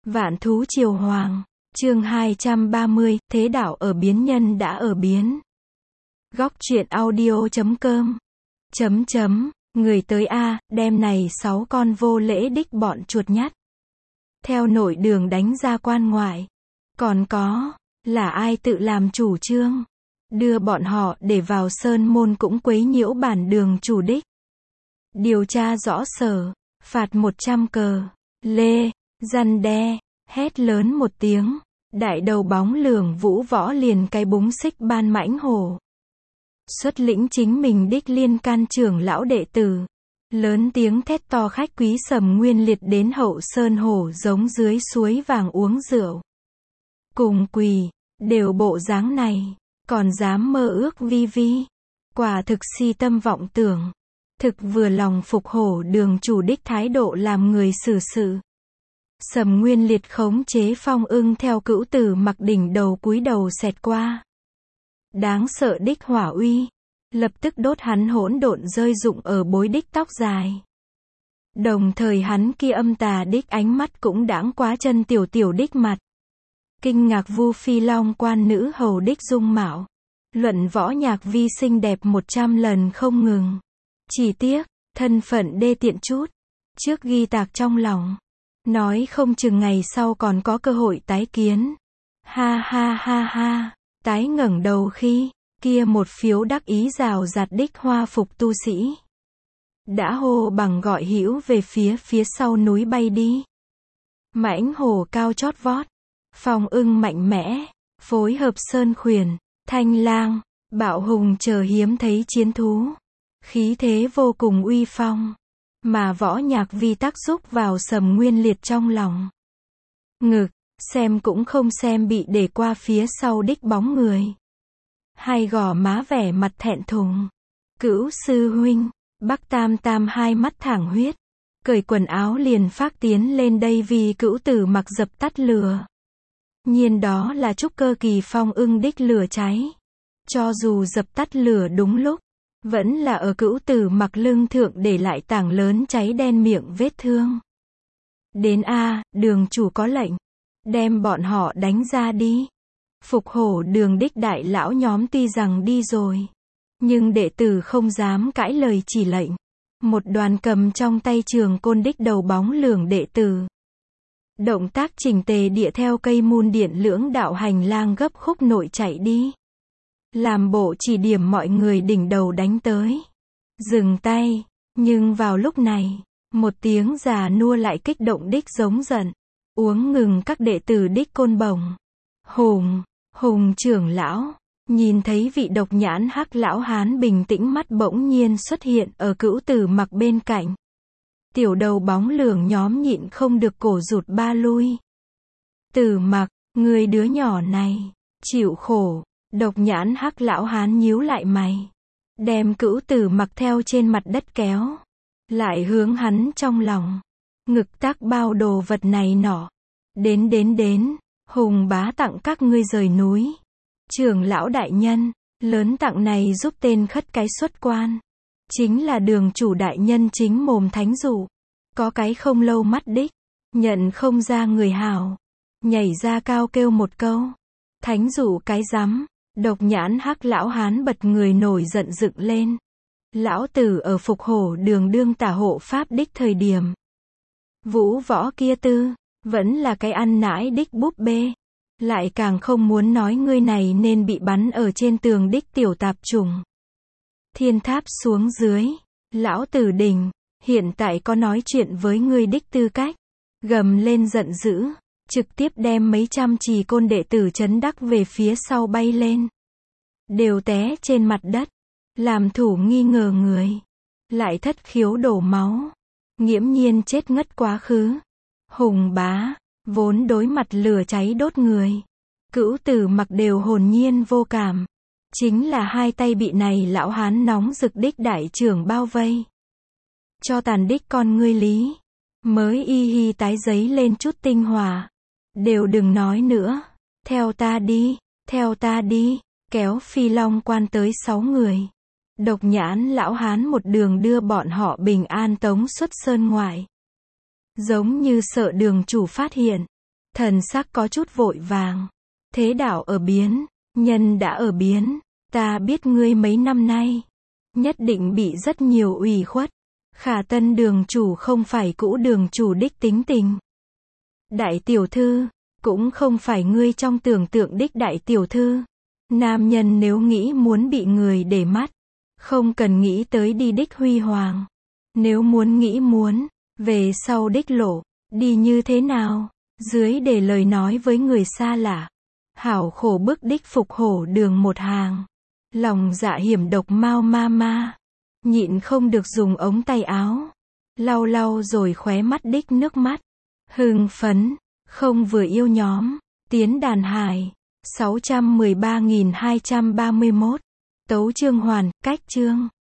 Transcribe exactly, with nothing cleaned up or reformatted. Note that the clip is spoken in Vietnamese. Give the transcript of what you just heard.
Vạn thú triều hoàng, chương hai trăm ba mươi, thế đạo ở biến nhân đã ở biến. Góc truyện audio chấm com. Chấm chấm, người tới A, đem này sáu con vô lễ đích bọn chuột nhắt. Theo nội đường đánh ra quan ngoại. Còn có, là ai tự làm chủ trương. Đưa bọn họ để vào sơn môn cũng quấy nhiễu bản đường chủ đích. Điều tra rõ sở, phạt một trăm cờ, lê, răn đe, hét lớn một tiếng. Đại đầu bóng lường vũ võ liền cái búng xích ban mãnh hổ. Xuất lĩnh chính mình đích liên can trưởng lão đệ tử. Lớn tiếng thét to khách quý Sầm Nguyên Liệt đến hậu sơn hổ giống dưới suối vàng uống rượu. Cùng quỳ, đều bộ dáng này, còn dám mơ ước vi vi. Quả thực si tâm vọng tưởng. Thực vừa lòng phục hổ đường chủ đích thái độ làm người xử sự. Sầm Nguyên Liệt khống chế Phong Ưng theo cữu tử mặc đỉnh đầu cúi đầu xẹt qua. Đáng sợ đích hỏa uy, lập tức đốt hắn hỗn độn rơi rụng ở bối đích tóc dài. Đồng thời hắn kia âm tà đích ánh mắt cũng đãng quá chân tiểu tiểu đích mặt. Kinh ngạc Vu Phi Long quan nữ hầu đích dung mạo. Luận võ nhạc vi xinh đẹp một trăm lần không ngừng. Chỉ tiếc, thân phận đê tiện chút. Trước ghi tạc trong lòng. Nói không chừng ngày sau còn có cơ hội tái kiến. Ha ha ha ha. Tái ngẩng đầu khi, kia một phiếu đắc ý rào rạt đích hoa phục tu sĩ. Đã hô bằng gọi hữu về phía phía sau núi bay đi. Mãnh hổ cao chót vót. Phong Ưng mạnh mẽ. Phối hợp sơn khuyển, thanh lang, bạo hùng chờ hiếm thấy chiến thú. Khí thế vô cùng uy phong. Mà võ nhạc vi tác giúp vào Sầm Nguyên Liệt trong lòng. Ngực, xem cũng không xem bị để qua phía sau đích bóng người. Hai gò má vẻ mặt thẹn thùng. Cữu sư huynh, Bắc Tam Tam hai mắt thẳng huyết. Cởi quần áo liền phác tiến lên đây vì cữu tử mặc dập tắt lửa. Nhiên đó là trúc cơ kỳ Phong Ưng đích lửa cháy. Cho dù dập tắt lửa đúng lúc. Vẫn là ở cữu tử mặc lưng thượng để lại tảng lớn cháy đen miệng vết thương. Đến A, đường chủ có lệnh. Đem bọn họ đánh ra đi. Phục hổ đường đích đại lão nhóm tuy rằng đi rồi. Nhưng đệ tử không dám cãi lời chỉ lệnh. Một đoàn cầm trong tay trường côn đích đầu bóng lường đệ tử. Động tác chỉnh tề địa theo cây môn điện lưỡng đạo hành lang gấp khúc nội chạy đi. Làm bộ chỉ điểm mọi người đỉnh đầu đánh tới. Dừng tay. Nhưng vào lúc này, một tiếng già nua lại kích động đích giống giận. Uống ngừng các đệ tử đích côn bổng. Hùng, Hùng trưởng lão, nhìn thấy vị độc nhãn hắc lão hán bình tĩnh mắt bỗng nhiên xuất hiện ở cữu tử mặc bên cạnh. Tiểu đầu bóng lường nhóm nhịn không được cổ rụt ba lui. Tử mặc, người đứa nhỏ này, chịu khổ. Độc nhãn hắc lão hán nhíu lại mày. Đem cữu tử mặc theo trên mặt đất kéo. Lại hướng hắn trong lòng. Ngực tác bao đồ vật này nọ. Đến đến đến. Hùng bá tặng các ngươi rời núi. Trưởng lão đại nhân. Lớn tặng này giúp tên khất cái xuất quan. Chính là đường chủ đại nhân chính mồm thánh dụ. Có cái không lâu mắt đích. Nhận không ra người hảo. Nhảy ra cao kêu một câu. Thánh dụ cái rắm. Độc nhãn hắc lão hán bật người nổi giận dựng lên. Lão tử ở phục hổ đường đương tả hộ pháp đích thời điểm. Vũ võ kia tư, vẫn là cái ăn nãi đích búp bê. Lại càng không muốn nói ngươi này nên bị bắn ở trên tường đích tiểu tạp trùng. Thiên tháp xuống dưới. Lão tử đình, hiện tại có nói chuyện với ngươi đích tư cách. Gầm lên giận dữ. Trực tiếp đem mấy trăm trì côn đệ tử chấn đắc về phía sau bay lên. Đều té trên mặt đất. Làm thủ nghi ngờ người. Lại thất khiếu đổ máu. Nghiễm nhiên chết ngất quá khứ. Hùng bá, vốn đối mặt lửa cháy đốt người. Cữu tử mặc đều hồn nhiên vô cảm. Chính là hai tay bị này lão hán nóng rực đích đại trưởng bao vây. Cho tàn đích con ngươi lý. Mới y hi tái giấy lên chút tinh hòa. Đều đừng nói nữa. Theo ta đi, theo ta đi. Kéo Phi Long quan tới sáu người. Độc nhãn lão hán một đường đưa bọn họ bình an tống xuất sơn ngoại. Giống như sợ đường chủ phát hiện. Thần sắc có chút vội vàng. Thế đạo ở biến, nhân đã ở biến. Ta biết ngươi mấy năm nay nhất định bị rất nhiều ủy khuất. Khả tân đường chủ không phải cũ đường chủ đích tính tình. Đại tiểu thư, cũng không phải ngươi trong tưởng tượng đích đại tiểu thư. Nam nhân nếu nghĩ muốn bị người để mắt, không cần nghĩ tới đi đích huy hoàng. Nếu muốn nghĩ muốn, về sau đích lộ, đi như thế nào? Dưới để lời nói với người xa lạ. Hảo khổ bức đích phục hổ đường một hàng. Lòng dạ hiểm độc mau ma ma. Nhịn không được dùng ống tay áo. Lau lau rồi khóe mắt đích nước mắt. Hưng phấn, không vừa yêu nhóm. Tiến đàn hải. sáu trăm mười ba nghìn hai trăm ba mươi mốt. Tấu chương hoàn, cách chương.